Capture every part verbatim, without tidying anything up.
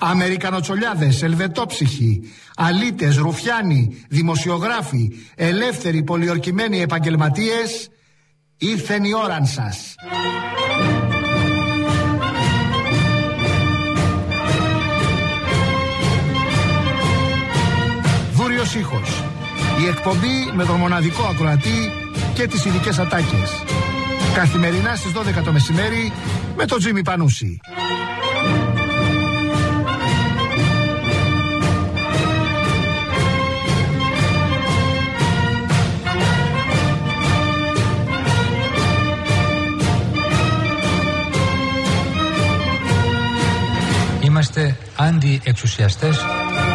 Αμερικανοτσολιάδες, ελβετόψυχοι, αλήτες, ρουφιάνοι, δημοσιογράφοι, ελεύθεροι, πολιορκημένοι επαγγελματίες, ήρθεν η ώραν σας. Δούριος ήχος. Η εκπομπή με τον μοναδικό ακροατή και τις ειδικές ατάκες. Καθημερινά στις δώδεκα το μεσημέρι με τον Τζίμι Πανούση. Είμαστε αντι-εξουσιαστές.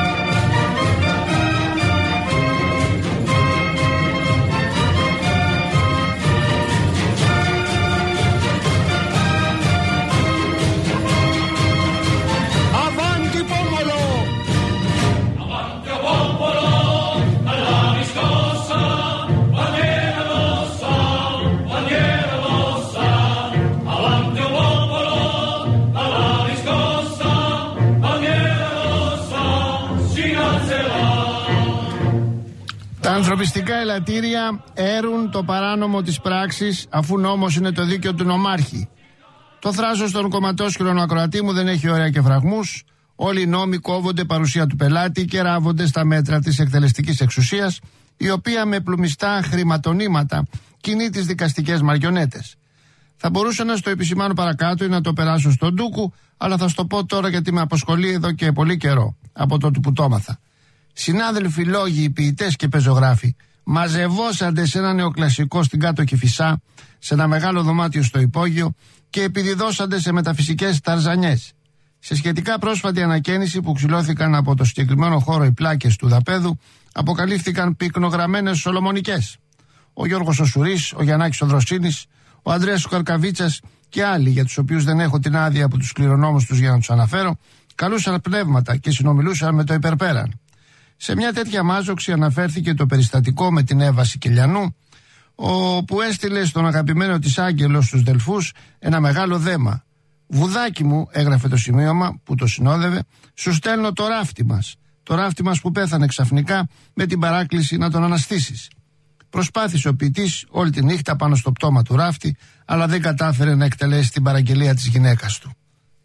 Τα ανθρωπιστικά ελαττήρια έρουν το παράνομο της πράξης, αφού νόμος είναι το δίκαιο του νομάρχη. Το θράσος των κομματόσκυρων ακροατή μου δεν έχει ωραία και φραγμούς. Όλοι οι νόμοι κόβονται παρουσία του πελάτη και ράβονται στα μέτρα της εκτελεστικής εξουσίας, η οποία με πλουμιστά χρηματονήματα κινεί τις δικαστικές μαριονέτες. Θα μπορούσα να στο επισημάνω παρακάτω ή να το περάσω στον ντούκου, αλλά θα στο πω τώρα γιατί με απασχολεί εδώ και πολύ καιρό, από τότε που το έμαθα. Συνάδελφοι λόγοι, ποιητές και πεζογράφοι μαζευόσανται σε ένα νεοκλασικό στην κάτω Κηφισά, σε ένα μεγάλο δωμάτιο στο υπόγειο και επιδιδώσανται σε μεταφυσικές ταρζανιές. Σε σχετικά πρόσφατη ανακαίνιση που ξυλώθηκαν από το συγκεκριμένο χώρο οι πλάκες του δαπέδου, αποκαλύφθηκαν πυκνογραμμένες σολομονικές. Ο Γιώργος ο Σουρής, ο Γιαννάκης ο Δροσίνης, ο Ανδρέας ο Καρκαβίτσας και άλλοι, για τους οποίους δεν έχω την άδεια από τους κληρονόμους τους για να τους αναφέρω, καλούσαν πνεύματα και συνομιλούσαν με το υπερπέραν. Σε μια τέτοια μάζοξη αναφέρθηκε το περιστατικό με την Εύα Σικελιανού, όπου έστειλε στον αγαπημένο της Άγγελο στους Δελφούς ένα μεγάλο δέμα. «Βουδάκι μου», έγραφε το σημείωμα που το συνόδευε, «σου στέλνω το ράφτη μας. Το ράφτη μας που πέθανε ξαφνικά με την παράκληση να τον αναστήσεις». Προσπάθησε ο ποιητής όλη τη νύχτα πάνω στο πτώμα του ράφτη, αλλά δεν κατάφερε να εκτελέσει την παραγγελία της γυναίκας του.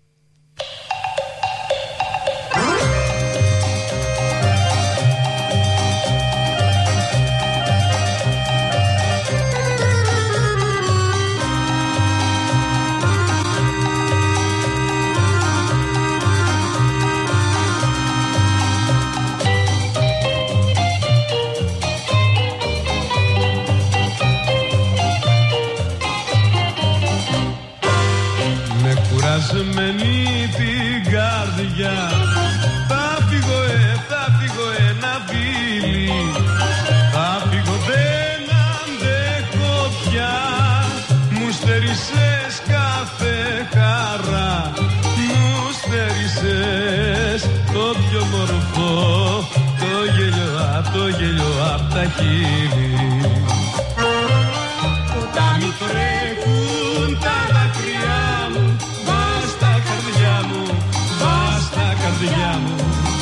Κουρασμένη την καρδιά, θα φύγω, ε, θα φύγω ένα βίλι, θα φύγω, δεν αντέχω πια, μου στερήσες κάθε χαρά, μου στερήσες το πιο μορφό, το γέλιο απ' το γέλιο απ' τα χείλη. Όταν μου τρέχουν τα δάκρυά μου, καρδιά μου,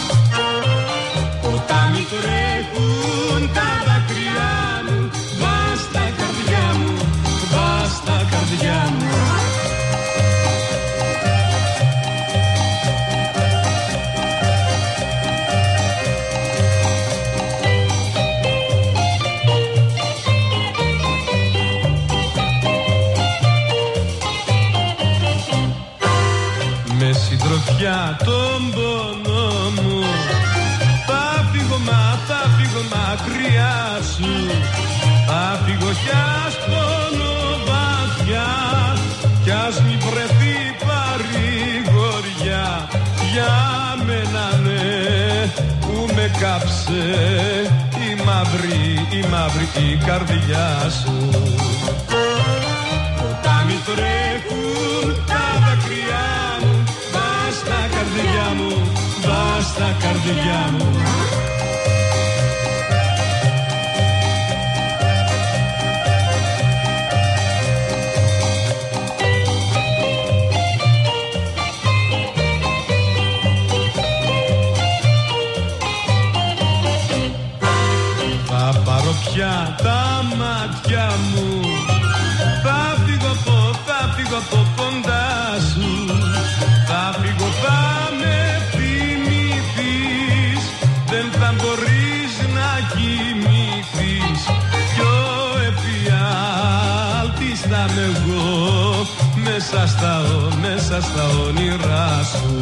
όταν μη τρέχουν τα δάκρυά μου, βάστα καρδιά μου, βάστα καρδιά μου. Με συντροφιά τον πόνο μου, θα φύγω, μα θα φύγω μακριά σου, θα φύγω κι ας πονώ βαθιά, κι ας μη βρεθεί παρηγοριά, για μένα ναι, που με κάψε η μαύρη, η μαύρη η καρδιά σου. Όταν μη τρέχουν τα δάκρυά μου, βάστα καρδιά μου, βάστα καρδιά μου. φωτιά τα μάτια μου. Θα φύγω από, θα φύγω από κοντά σου. Θα φύγω, θα με θυμηθείς. Δεν θα μπορείς να κοιμηθείς. Κι ο εφιάλτης θα είμαι εγώ. Μέσα στα, μέσα στα όνειρά σου.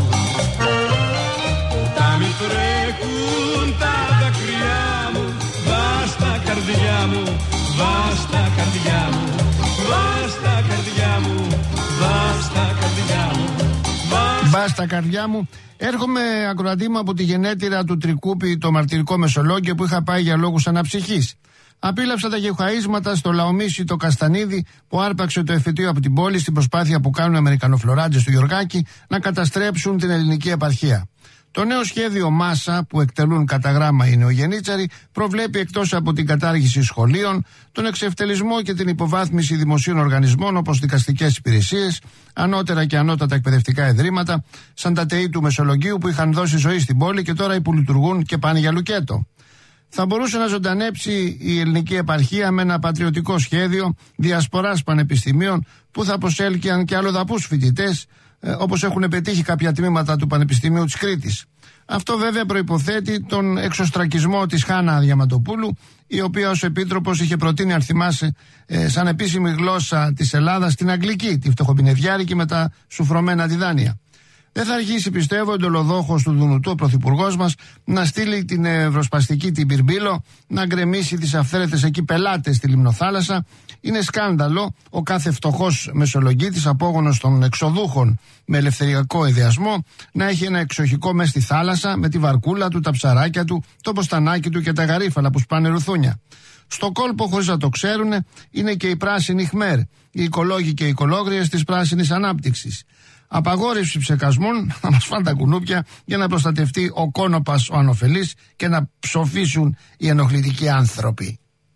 Τα μη τρέχουν τα δάκρυά μου. Βάστα καρδιά μου, βάστα καρδιά μου. Βάστα καρδιά μου, βάστα καρδιά μου. Βάστα καρδιά μου. Έρχομαι, ακροατή μου, από τη γενέτειρα του Τρικούπη, το μαρτυρικό Μεσολόγγιο, που είχα πάει για λόγους αναψυχής. Απίλαυσα τα γεωχαΐσματα στο Λαομίσι το Καστανίδι που άρπαξε το εφετείο από την πόλη στην προσπάθεια που κάνουν οι Αμερικανοφλωράτζες του Γιωργάκη να καταστρέψουν την ελληνική επαρχία. Το νέο σχέδιο Μάσα που εκτελούν κατά γράμμα οι νεογεννίτσαροι προβλέπει, εκτός από την κατάργηση σχολείων, τον εξευτελισμό και την υποβάθμιση δημοσίων οργανισμών όπως δικαστικές υπηρεσίες, ανώτερα και ανώτατα εκπαιδευτικά ιδρύματα, σαν τα ΤΕΗ του Μεσολογγίου που είχαν δώσει ζωή στην πόλη και τώρα υπολειτουργούν και πάνε για λουκέτο. Θα μπορούσε να ζωντανέψει η ελληνική επαρχία με ένα πατριωτικό σχέδιο διασποράς πανεπιστημίων που θα προσέλκυαν και αλλοδαπούς φοιτητές, ε, όπως έχουν πετύχει κάποια τμήματα του Πανεπιστημίου της Κρήτης. Αυτό βέβαια προϋποθέτει τον εξωστρακισμό της Χάνα Διαματοπούλου, η οποία ως επίτροπος είχε προτείνει, αν θυμάσαι, ε, σαν επίσημη γλώσσα της Ελλάδας την αγγλική, τη φτωχοπινεδιάρικη με τα σουφρωμένα τη δάνεια. Δεν θα αργήσει, πιστεύω, ο εντολοδόχος του Δουνουτού, ο πρωθυπουργός μας, να στείλει την ευρωσπαστική την Πυρμπύλο, να γκρεμίσει τις αυθαίρετες εκεί πελάτες στη Λιμνοθάλασσα. Είναι σκάνδαλο ο κάθε φτωχός μεσολογγίτης, απόγονος των εξοδούχων με ελευθεριακό ιδεασμό, να έχει ένα εξοχικό μέσα στη θάλασσα με τη βαρκούλα του, τα ψαράκια του, το ποστανάκι του και τα γαρίφαλα που σπάνε ρουθούνια. Στο κόλπο, χωρίς να το ξέρουν, είναι και οι πράσινοι Χμέρ, οι οικολόγοι και οι οικολόγριες της πράσινης ανάπτυξης. Απαγόρευση ψεκασμών, να μας φάνε τα κουνούπια για να προστατευτεί ο κόνοπας ο ανοφελής και να ψοφήσουν οι ενοχλητικοί άνθρωποι.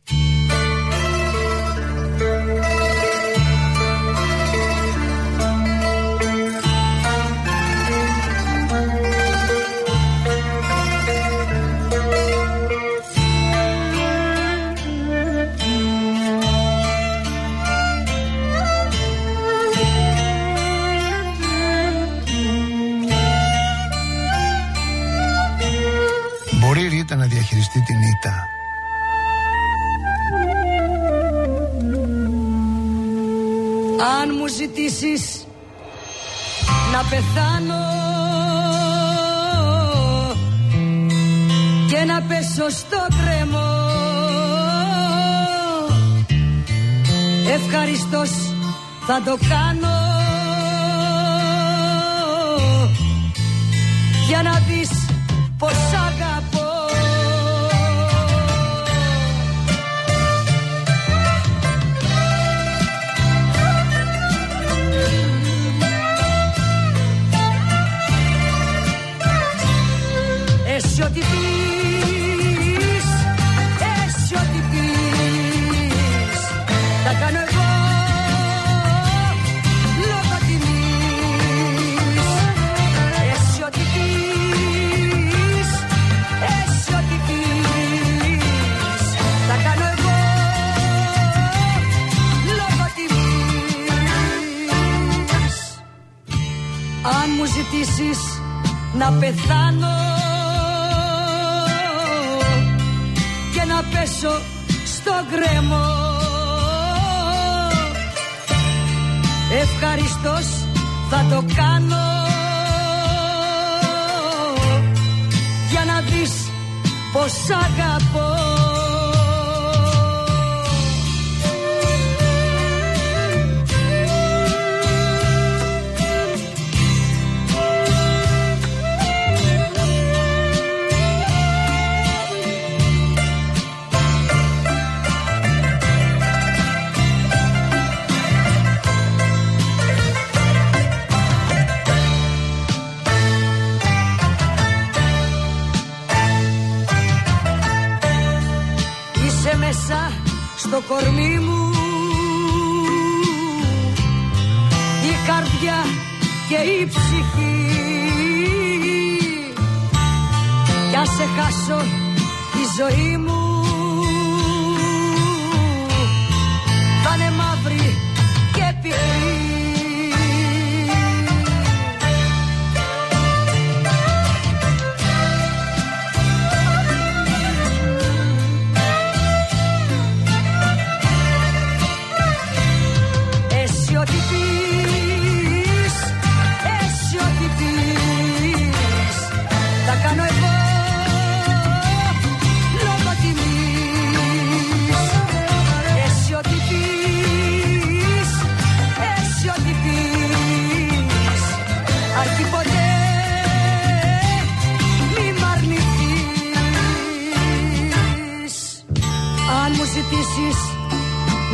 Να διαχειριστεί την ήττα. Αν μου ζητήσεις να πεθάνω και να πέσω στο κρεμό, ευχαριστώς θα το κάνω, για να δεις πως αγαπώ. Εσύ ό,τι πεις, εσύ ό,τι πεις, θα κάνω εγώ λόγω τιμής. Εσύ ό,τι πεις, εσύ ό,τι πεις, θα κάνω εγώ λόγω τιμής. Αν μου ζητήσεις να πεθάνω να πέσω στο γκρεμό, ευχαριστώς θα το κάνω, για να δεις πως αγαπώ. Στο κορμί μου η καρδιά και η ψυχή, κι αν σε χάσω η ζωή μου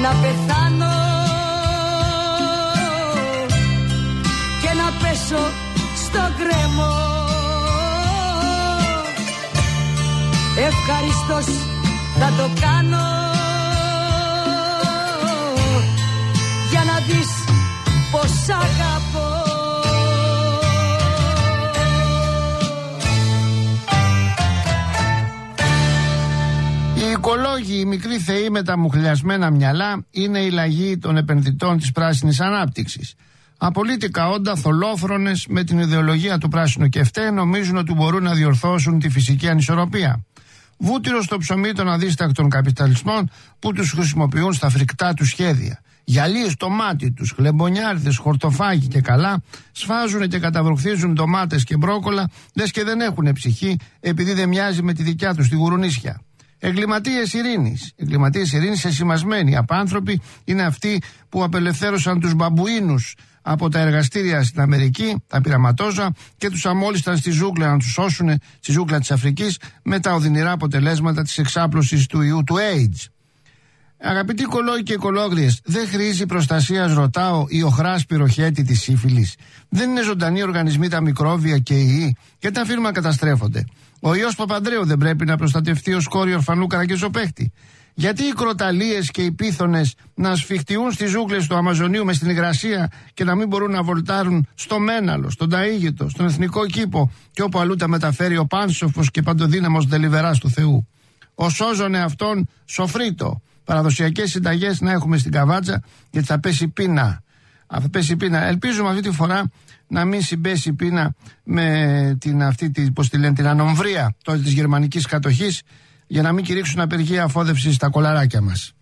να πεθάνω και να πέσω στο γκρεμό. Ευχαριστώς θα το κάνω για να δεις πως αγαπώ. Οι οικολόγοι, οι μικροί θεοί με τα μουχλιασμένα μυαλά, είναι η λαγή των επενδυτών της πράσινης ανάπτυξης. Απολύτικα όντα, θολόφρονες με την ιδεολογία του πράσινου κεφτέ, νομίζουν ότι μπορούν να διορθώσουν τη φυσική ανισορροπία. Βούτυρο στο ψωμί των αδίστακτων καπιταλισμών που τους χρησιμοποιούν στα φρικτά τους σχέδια. Γυαλί στο μάτι τους, χλεμπονιάριδες, χορτοφάγοι και καλά, σφάζουν και καταβροχθίζουν ντομάτες και μπρόκολα, λες και δεν έχουν ψυχή, επειδή δεν μοιάζει με τη δικιά τους τη γουρουνίσια. Εγκληματίες ειρήνης. Εγκληματίες ειρήνης εσημασμένοι απάνθρωποι είναι αυτοί που απελευθέρωσαν τους μπαμπουίνους από τα εργαστήρια στην Αμερική, τα πειραματόζα, και τους αμόλυσταν στη ζούγκλα να τους σώσουν, στη ζούγκλα της Αφρικής, με τα οδυνηρά αποτελέσματα της εξάπλωσης του ιού του AIDS. Αγαπητοί οικολόγοι και οικολόγριες, δεν χρήζει προστασίας, ρωτάω, η οχράς πυροχέτη της σύφυλης? Δεν είναι ζωντανοί οργανισμοί τα μικρόβια και οι ιοί? Και τα φύρμα καταστρέφονται. Ο ιός Παπανδρέου δεν πρέπει να προστατευτεί ως κόρη ορφανού καραγκεζοπαίχτη? Γιατί οι κροταλίες και οι πίθονες να σφιχτιούν στις ζούγκλες του Αμαζονίου με στην υγρασία και να μην μπορούν να βολτάρουν στο Μέναλο, στον Ταΐγητο, στον Εθνικό Κήπο και όπου αλλού τα μεταφέρει ο πάνσοφος και παντοδύναμος Δελιβεράς του Θεού? Ο σώζον εαυτόν σοφρίτο. Παραδοσιακές συνταγές να έχουμε στην Καβάτζα, γιατί θα πέσει πείνα. Θα πέσει πείνα. Ελπίζουμε αυτή τη φορά να μην συμπέσει πείνα με την, αυτή, τη, πώς τη λένε, την ανομβρία τότε της γερμανικής κατοχής, για να μην κηρύξουν απεργία αφόδευση στα κολαράκια μας.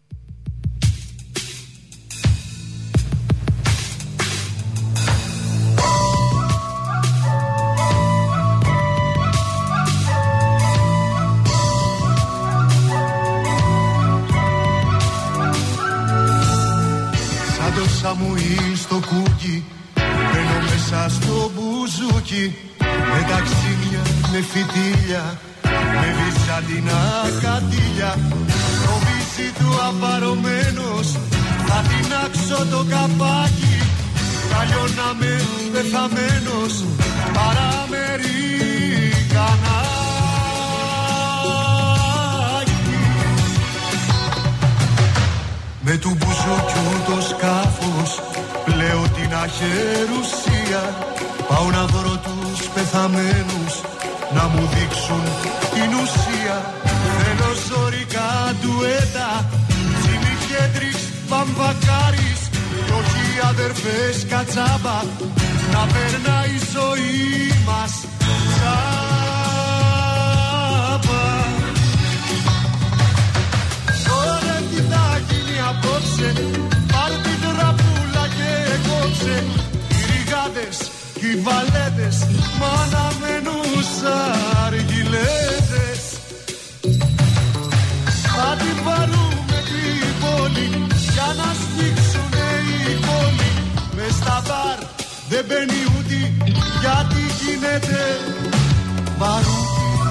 Σαν το Σαμουήλ στο κούκι, μπαίνω μέσα στο μπουζούκι, με ταξίδια, με φυτίλια, με βυζαντινά κατήλια. Το βύση του απαρωμένος, θα τεινάξω το καπάκι, καλλιώ να με πεθαμένος, παραμερικανάκι. Με του μπουζούκιου το σκάφος, πλέω την αχερουσία, πάω να βρω τους πεθαμένους, να μου δείξουν την ουσία. Θέλω ζωρικά ντουέτα, Τζίμι Χέντριξ, Βαμβακάρης, κι όχι αδερφές κατσάμπα, να περνάει η ζωή μας τσάμπα. Τώρα τι θα γίνει απόψε, πάρ' την τραπούλα και κόψε, οι ριγάδες κι οι βαλέτες, μ' αναμένους αργιλέτες. Θα την πάρουμε την πόλη, για να σφίξουνε οι πόλοι. Μες στα μπαρ δεν μπαίνει ούτε, γιατί γίνεται μπαρούτι.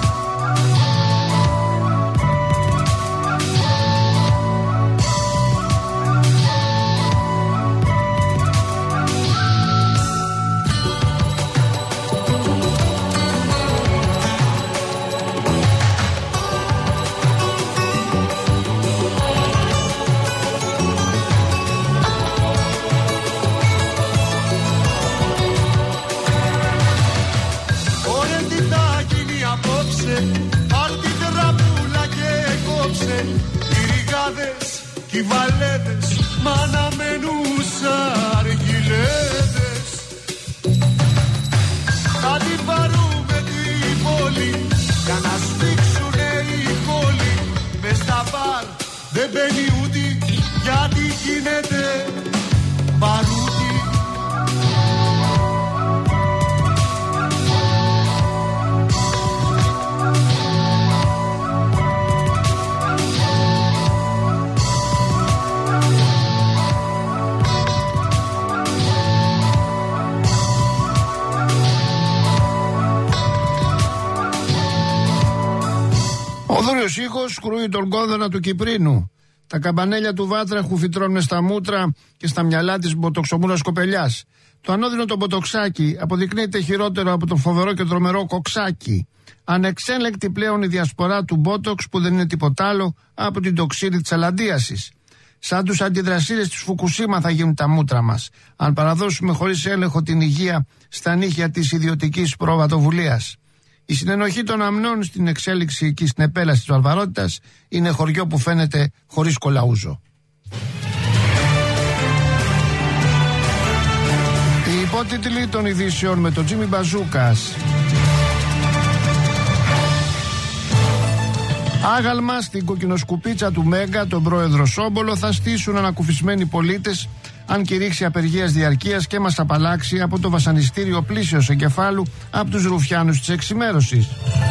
Κι οι βαλέτες, μ' αναμένους αργιλέτες. Θα την πάρουμε την πόλη, για να σφίξουνε οι πόλοι. Μες στα μπαρ δεν μπαίνει ούτε, γιατί γίνεται μπαρούτι. Ο δούριος ήχος κρούει τον κόδωνα του Κυπρίνου. Τα καμπανέλια του Βάτραχου φυτρώνουν στα μούτρα και στα μυαλά της μποτοξομούρας κοπελιάς. Το ανώδυνο το μποτοξάκι αποδεικνύεται χειρότερο από το φοβερό και τρομερό κοξάκι. Ανεξέλεγκτη πλέον η διασπορά του μπότοξ που δεν είναι τίποτα άλλο από την τοξίνη της αλαντίασης. Σαν τους αντιδρασίλες της Φουκουσίμα θα γίνουν τα μούτρα μας, αν παραδώσουμε χωρίς έλεγχο την υγεία στα νύχια της ιδιωτικής προβατοβουλίας. Η συνενοχή των αμνών στην εξέλιξη και στην επέλαση της βαρβαρότητας είναι χωριό που φαίνεται χωρίς κολαούζο. Οι υπότιτλοι των ειδήσεων με τον Τζίμι Μπαζούκας. Άγαλμα στην κοκκινοσκουπίτσα του Μέγκα, τον πρόεδρο Σόμπολο, θα στήσουν ανακουφισμένοι πολίτες αν κηρύξει απεργίας διαρκείας και μας απαλλάξει από το βασανιστήριο πλήσεως εγκεφάλου από τους ρουφιάνους της εξημέρωσης.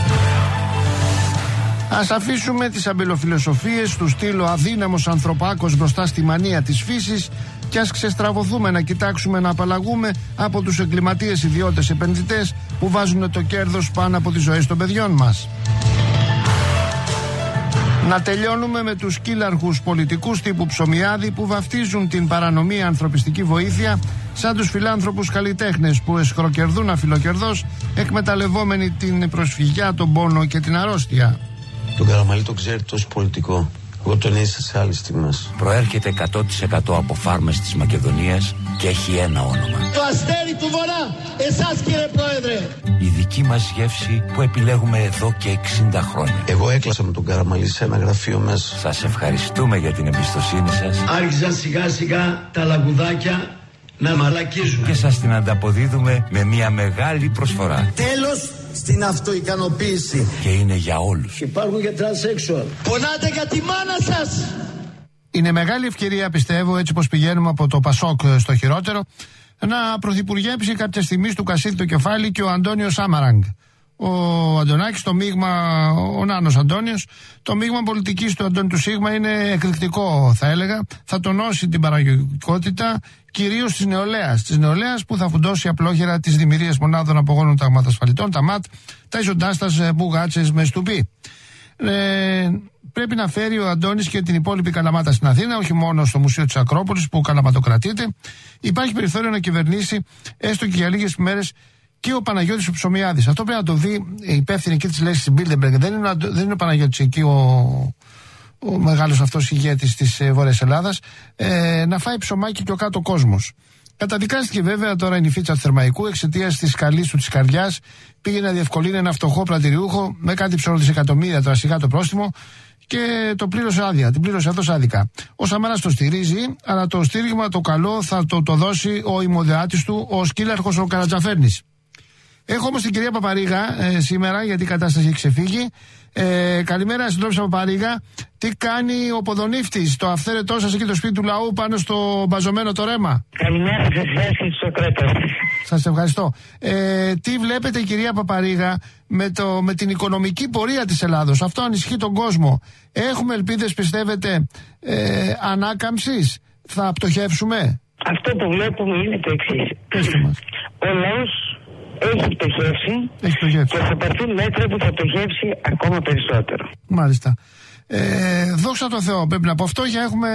Ας αφήσουμε τις αμπελοφιλοσοφίες του στήλου αδύναμος ανθρωπάκος μπροστά στη μανία της φύσης και ας ξεστραβωθούμε να κοιτάξουμε να απαλλαγούμε από τους εγκληματίες ιδιώτες επενδυτές που βάζουν το κέρδος πάνω από τις ζωές των παιδιών μας. Να τελειώνουμε με τους κύλαρχους πολιτικούς τύπου Ψωμιάδη που βαφτίζουν την παρανομία ανθρωπιστική βοήθεια σαν τους φιλάνθρωπους καλλιτέχνες που εσχροκερδούν αφιλοκερδώς εκμεταλλευόμενοι την προσφυγιά, τον πόνο και την αρρώστια. Τον Καραμαλή τον ξέρει τόσο πολιτικό. Εγώ τον είδα σε άλλες στιγμές. Προέρχεται εκατό τοις εκατό από φάρμες της Μακεδονίας και έχει ένα όνομα. Το αστέρι του Βορρά, εσάς κύριε Πρόεδρε. Η δική μας γεύση που επιλέγουμε εδώ και εξήντα χρόνια. Εγώ έκλασα με τον Καραμαλή σε ένα γραφείο μέσα. Σας ευχαριστούμε για την εμπιστοσύνη σας. Άρχισαν σιγά σιγά τα λαγουδάκια να μαλακίζουν. Και σας την ανταποδίδουμε με μια μεγάλη προσφορά. Τέλος στην αυτοικανοποίηση. Και είναι για όλους. Υπάρχουν και τρανσέξουαλ. Πονάτε για τη μάνα σας. Είναι μεγάλη ευκαιρία, πιστεύω, έτσι πως πηγαίνουμε από το Πασόκ στο χειρότερο, να πρωθυπουργέψει κάποια στιγμή στο Κασίλ το κεφάλι και ο Αντώνιος Σάμαραγκ. Ο Αντωνάκης, το μείγμα, ο Νάνος Αντώνιος, το μείγμα πολιτικής του Αντώνη του Σίγμα είναι εκρηκτικό, θα έλεγα. Θα τονώσει την παραγωγικότητα κυρίως της νεολαίας. Της νεολαίας που θα φουντώσει απλόχερα τις δημιουργίες μονάδων απογόνων ταγματασφαλιτών, τα ΜΑΤ, τα ισοντάστας μπουγάτσες με στουπί. Ε, πρέπει να φέρει ο Αντώνης και την υπόλοιπη Καλαμάτα στην Αθήνα, όχι μόνο στο Μουσείο της Ακρόπολης που καλαματοκρατείται. Υπάρχει περιθώριο να κυβερνήσει έστω και για λίγες μέρες και ο Παναγιώτης ο Ψωμιάδης. Αυτό πρέπει να το δει η υπεύθυνη εκεί της λέξης Bilderberg. Δεν είναι, δεν είναι ο Παναγιώτης εκεί ο, ο μεγάλος αυτός ηγέτης της ε, Βόρειας Ελλάδας. Ε, να φάει ψωμάκι και ο κάτω κόσμος. Καταδικάστηκε βέβαια τώρα η νηφίτσα του Θερμαϊκού εξαιτίας της καλής του της καρδιάς. Πήγε να διευκολύνει ένα φτωχό πλατηριούχο με κάτι ψωροδισεκατομμύρια τώρα σιγά το πρόστιμο και το πλήρωσε άδεια. Την πλήρωσε αυτός άδικα. Ο Σαμαράς το στηρίζει, αλλά το στήριγμα το καλό θα το, το δώσει ο ημωδεάτης του, ο σκύλαρχος ο Καρατζαφέρνης. Έχω όμως την κυρία Παπαρίγα ε, σήμερα, γιατί η κατάσταση έχει ξεφύγει. Ε, καλημέρα, συντρόφισσα Παπαρίγα. Τι κάνει ο Ποδονύφτης, το αυθαίρετό σας εκεί το σπίτι του λαού πάνω στο μπαζωμένο το ρέμα? Καλημέρα σε εσάς και στους Σοκράτες. Σας ευχαριστώ. Ε, τι βλέπετε κυρία Παπαρίγα με, το, με την οικονομική πορεία της Ελλάδος? Αυτό ανισχύει τον κόσμο. Έχουμε ελπίδες, πιστεύετε, ε, ανάκαμψης? Θα πτωχεύσουμε? Αυτό που βλέπουμε είναι το εξής. Πέστε μας. Ο λαός έχει πτωχεύσει, έχει πτωχεύσει και θα πάρθουν μέτρα που θα πτωχεύσει ακόμα περισσότερο. Μάλιστα. Ε, δόξα τω Θεώ, πρέπει να πω. Φτώχεια έχουμε,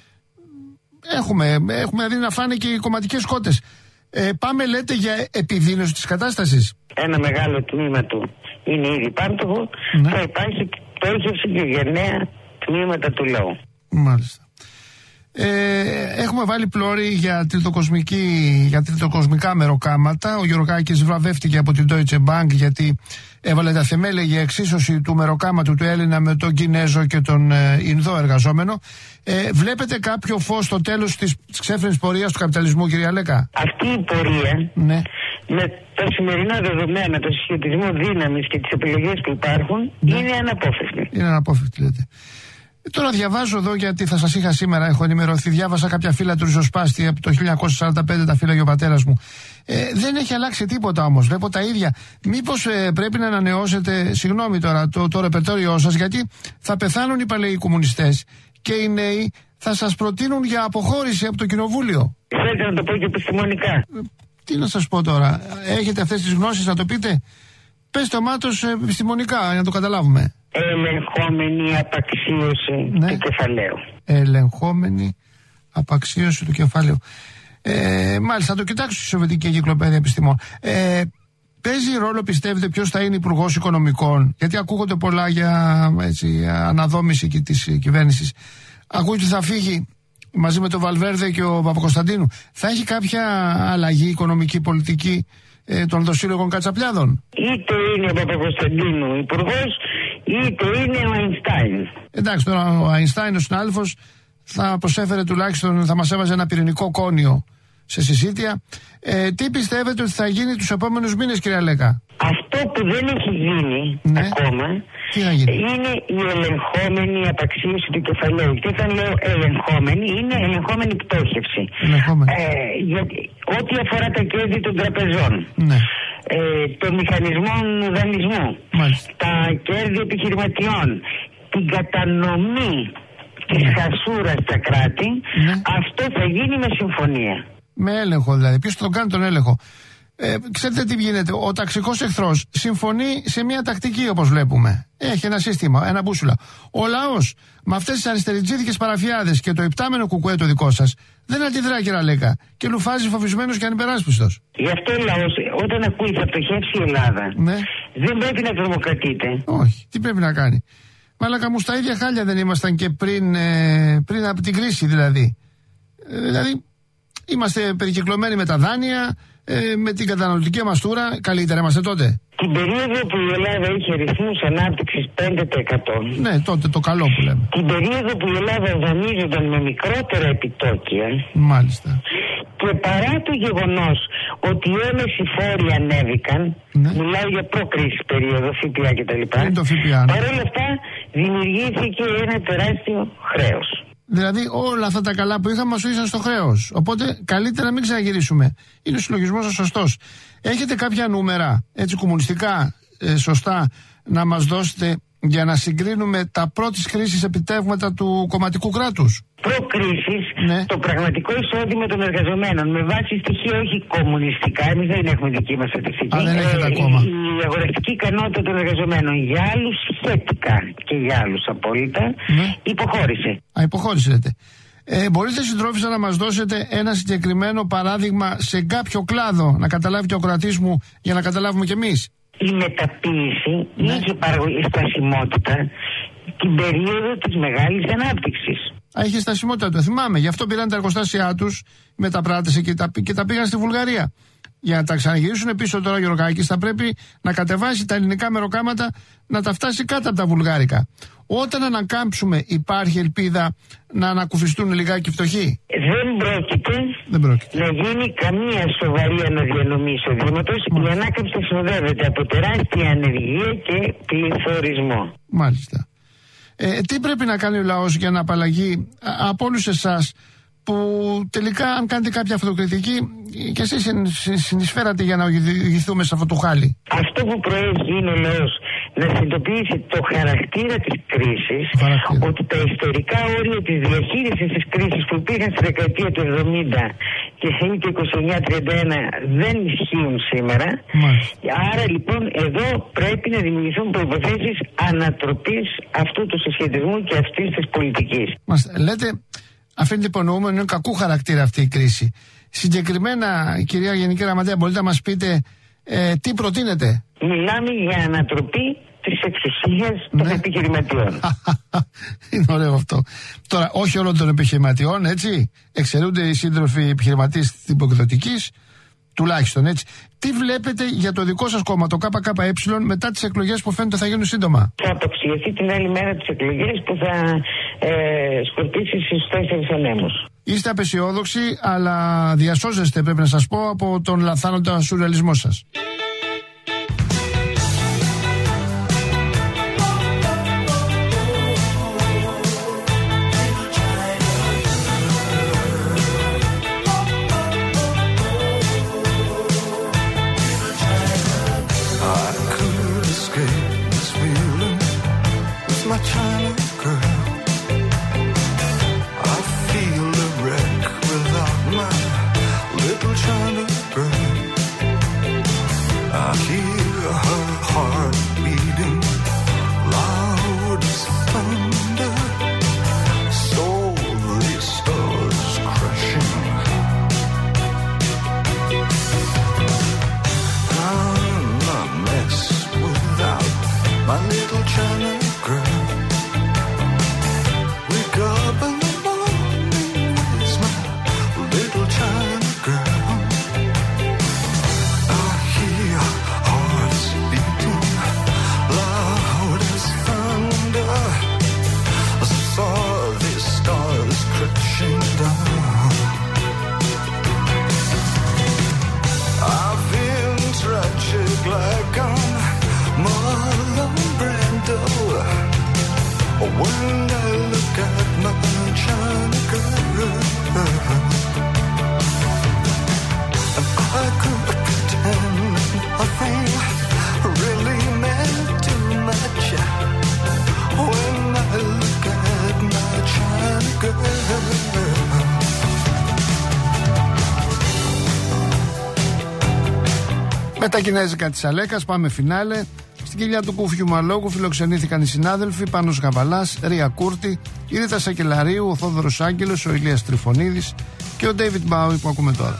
έχουμε, έχουμε δει να φάνε και οι κομματικές κότες. Ε, πάμε, λέτε, για επιδείνωση της κατάστασης. Ένα μεγάλο τμήμα του είναι ήδη πάρτοχο. Ναι. Θα υπάρχει πτώχευση και γενναία τμήματα του λαού. Μάλιστα. Ε, έχουμε βάλει πλώρη για, για τριτοκοσμικά μεροκάματα. Ο Γεωργάκης βραβεύτηκε από την Deutsche Bank γιατί έβαλε τα θεμέλια για εξίσωση του μεροκάματου του Έλληνα με τον Κινέζο και τον ε, Ινδό εργαζόμενο. Ε, βλέπετε κάποιο φως στο τέλος της ξέφρενης πορείας του καπιταλισμού, κυρία Λέκα? Αυτή η πορεία, ναι, με τα σημερινά δεδομένα, το συσχετισμό δύναμης και τις επιλογές που υπάρχουν, ναι, είναι αναπόφευκτη. Είναι αναπόφευκτη, λέτε. Τώρα διαβάζω εδώ, γιατί θα σας είχα σήμερα, έχω ενημερωθεί, διάβασα κάποια φύλλα του ριζοσπάστη από το χίλια εννιακόσια σαράντα πέντε, τα φύλλα και ο πατέρας μου. Ε, δεν έχει αλλάξει τίποτα όμως, βλέπω τα ίδια. Μήπως ε, πρέπει να ανανεώσετε, συγγνώμη τώρα, το, το ρεπερτόριό σας, γιατί θα πεθάνουν οι παλαιοί κομμουνιστές και οι νέοι θα σας προτείνουν για αποχώρηση από το κοινοβούλιο. Θέλετε να το πω και επιστημονικά? Ε, τι να σας πω τώρα, έχετε αυτές τις γνώσεις να το πείτε? Πες το μάτος επιστημονικά, για να το καταλάβουμε. ελεγχόμενη απαξίωση ναι. του κεφαλαίου. Ελεγχόμενη απαξίωση του κεφαλαίου. Ε, μάλιστα, θα το κοιτάξω στη Σοβιετική Εγκυκλοπαίδεια Επιστημών. Ε, παίζει ρόλο, πιστεύετε, ποιος θα είναι υπουργός οικονομικών? Γιατί ακούγονται πολλά για έτσι, αναδόμηση και της κυβέρνησης. Ακούγεται ότι θα φύγει μαζί με τον Βαλβέρδε και ο Παπακοσταντίνου. Θα έχει κάποια αλλαγή οικονομική, πολιτική ε, των δοσύλλογων Κατσαπλιάδων? Είτε είναι ο Παπακοσταντίνου υπουργός, είτε είναι ο Αϊνστάιν. Εντάξει, τώρα ο Αϊνστάιν, ο συνάδελφος, θα προσέφερε τουλάχιστον, θα μας έβαζε ένα πυρηνικό κόνιο σε συζήτια. Ε, τι πιστεύετε ότι θα γίνει τους επόμενους μήνες, κυρία Λέκα? Αυτό που δεν έχει γίνει ναι. ακόμα είναι η ελεγχόμενη απαξίωση του κεφαλαίου. Και όταν λέω ελεγχόμενη, είναι ελεγχόμενη πτώχευση. Ελεγχόμενη. Ε, γιατί ό,τι αφορά τα κέρδη των τραπεζών, ναι. ε, των μηχανισμών δανεισμού, μάλιστα. τα κέρδη επιχειρηματιών, την κατανομή της ναι. χασούρας στα κράτη, ναι. αυτό θα γίνει με συμφωνία. Με έλεγχο δηλαδή. Ποιος τον κάνει τον έλεγχο? Ε, ξέρετε τι γίνεται? Ο ταξικός εχθρός συμφωνεί σε μια τακτική, όπως βλέπουμε. Έχει ένα σύστημα, ένα μπούσουλα. Ο λαός με αυτές τις αριστεριτζίδικες παραφιάδες και το υπτάμενο κουκουέ το δικό σας δεν αντιδρά, κύριε Λέκα, και λουφάζει φοβισμένος και ανυπεράσπιστος. Γι' αυτό ο λαός, όταν ακούει θα πτωχεύσει η Ελλάδα, ναι. δεν πρέπει να τρομοκρατείται. Όχι, τι πρέπει να κάνει? Μαλάκα μου, στα ίδια χάλια δεν ήμασταν και πριν, ε, πριν από την κρίση δηλαδή. Ε, δηλαδή, είμαστε περικυκλωμένοι με τα δάνεια, ε, με την καταναλωτική μαστούρα. Καλύτερα είμαστε τότε. Την περίοδο που η Ελλάδα είχε ρυθμούς ανάπτυξης πέντε τοις εκατό. Ναι, τότε το καλό που λέμε. Την περίοδο που η Ελλάδα δανείζονταν με μικρότερα επιτόκια. Μάλιστα. Και παρά το γεγονός ότι όλες οι φόροι ανέβηκαν, ναι. μιλάω για προκρίση περίοδο, ΦΠΑ κτλ. Ναι. Παρ' όλα αυτά δημιουργήθηκε ένα τεράστιο χρέος. Δηλαδή όλα αυτά τα καλά που είχαμε μας ήρθαν στο χρέος. Οπότε καλύτερα να μην ξαναγυρίσουμε. Είναι ο συλλογισμός σας σωστός. Έχετε κάποια νούμερα, έτσι κομμουνιστικά, ε, σωστά, να μας δώσετε για να συγκρίνουμε τα πρώτης κρίσης επιτεύγματα του κομματικού κράτους? Προκρίσεις, ναι. το πραγματικό εισόδημα των εργαζομένων με βάση στοιχεία όχι κομμουνιστικά, εμείς δεν έχουμε δική μας στατιστική. Α, δεν έχετε ε, ακόμα. Η αγοραστική ικανότητα των εργαζομένων για άλλους σχετικά και για άλλους απόλυτα ναι. υποχώρησε. Α, υποχώρησε λέτε. Ε, μπορείτε, συντρόφισσα, να μας δώσετε ένα συγκεκριμένο παράδειγμα σε κάποιο κλάδο, να καταλάβει και ο κρατής μου, για να καταλάβουμε κι εμείς? Η μεταποίηση ναι. είχε παραγωγή στασιμότητα την περίοδο της μεγάλης ανάπτυξης. Α, είχε στασιμότητα, το θυμάμαι. Γι' αυτό πήραν τα εργοστάσια τους, μεταπράτησε και τα, και τα πήγαν στη Βουλγαρία. Για να τα ξαναγυρίσουν πίσω τώρα, Γεωργάκης, θα πρέπει να κατεβάσει τα ελληνικά μεροκάματα, να τα φτάσει κάτω από τα βουλγάρικα. Όταν ανακάμψουμε, υπάρχει ελπίδα να ανακουφιστούν λιγάκι οι φτωχοί? Δεν πρόκειται, Δεν πρόκειται να γίνει καμία σοβαρή αναδιανομή εισοδήματος. Η ανάκαμψη συνοδεύεται από τεράστια ανεργία και πληθωρισμό. Μάλιστα. Ε, τι πρέπει να κάνει ο λαός για να απαλλαγεί από όλους εσάς που τελικά, αν κάνετε κάποια αυτοκριτική, και εσείς συνεισφέρατε για να οδηγηθούμε σε αυτό το χάλι? Αυτό που προέχει είναι ο λαός να συνειδητοποιήσει το χαρακτήρα της κρίσης, χαρακτήρα. ότι τα ιστορικά όρια της διαχείρισης της κρίσης που υπήρχαν στη δεκαετία του εβδομήντα και το είκοσι εννιά τριάντα ένα δεν ισχύουν σήμερα. Μάλιστα. Άρα λοιπόν εδώ πρέπει να δημιουργηθούν προϋποθέσεις ανατροπής αυτού του συσχετισμού και αυτής της πολιτικής. Μάλιστα. Λέτε, αφήνεται υπονοούμενο, είναι κακού χαρακτήρα αυτή η κρίση. Συγκεκριμένα, κυρία Γενική Γραμματέα, μπορείτε να μας πείτε ε, τι προτείνετε? Μιλάμε για ανατροπή της εξουσίας των ναι. επιχειρηματιών. Είναι ωραίο αυτό. Τώρα, όχι όλων των επιχειρηματιών, έτσι. Εξαιρούνται οι σύντροφοι επιχειρηματίες της υποκριτικής, τουλάχιστον έτσι. Τι βλέπετε για το δικό σας κόμμα, το ΚΚΕ, μετά τις εκλογές που φαίνεται θα γίνουν σύντομα? Θα αποξιωθεί την άλλη μέρα τις εκλογές που θα ε, σκορπίσει στους τέσσερις ανέμους. Είστε απεσιόδοξοι, αλλά διασώζεστε, πρέπει να σας πω, από τον λανθάνοντα σουρεαλισμό σας. Hear her heart beating loud China girl. Wake up in the morning, where's my little China girl? I hear hearts beating loud as thunder. I saw these stars crashing down. I've been tragic like I'm Marlon Brando. When I look at my China girl, and I could pretend nothing really meant too much. When I look at my China girl. Με τα κινέζικα της Αλέκας πάμε φινάλε. Στην κοιλιά του Κούφιου Μαλόγου φιλοξενήθηκαν οι συνάδελφοι Πάνος Γαβαλάς, Ρία Κούρτη, η Ρίτα Σακελαρίου, ο Θόδωρος Άγγελος, ο Ηλίας Τριφωνίδης και ο Ντέιβιντ Μπάουι που ακούμε τώρα.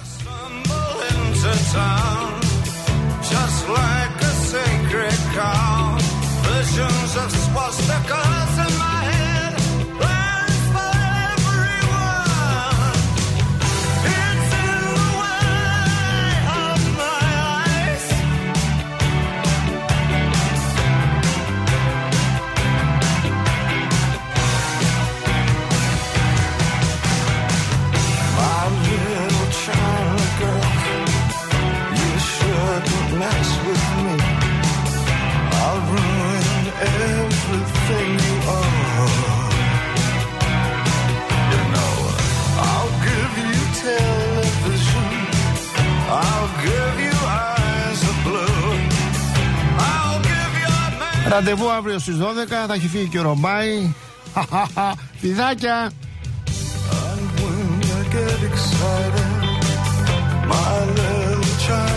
Ραντεβού αύριο στις δώδεκα, θα έχει φύγει και ο Ρομπάι. Φιδάκια! My little child.